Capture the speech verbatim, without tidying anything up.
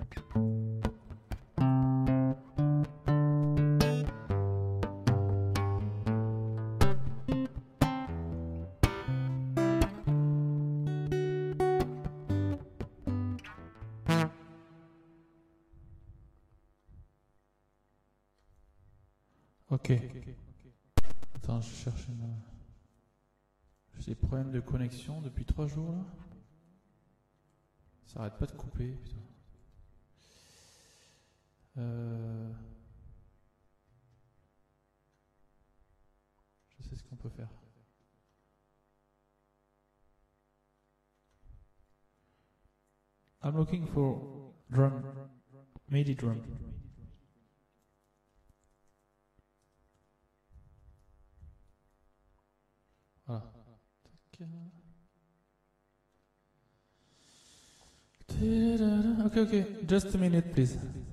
Ok. Attends, je cherche une... J'ai des problèmes de connexion depuis trois jours là. Ça arrête pas de couper, putain. Euh... Je sais ce qu'on peut faire. I'm looking for drum, MIDI drum. Voilà. Okay, okay. Just a minute, please.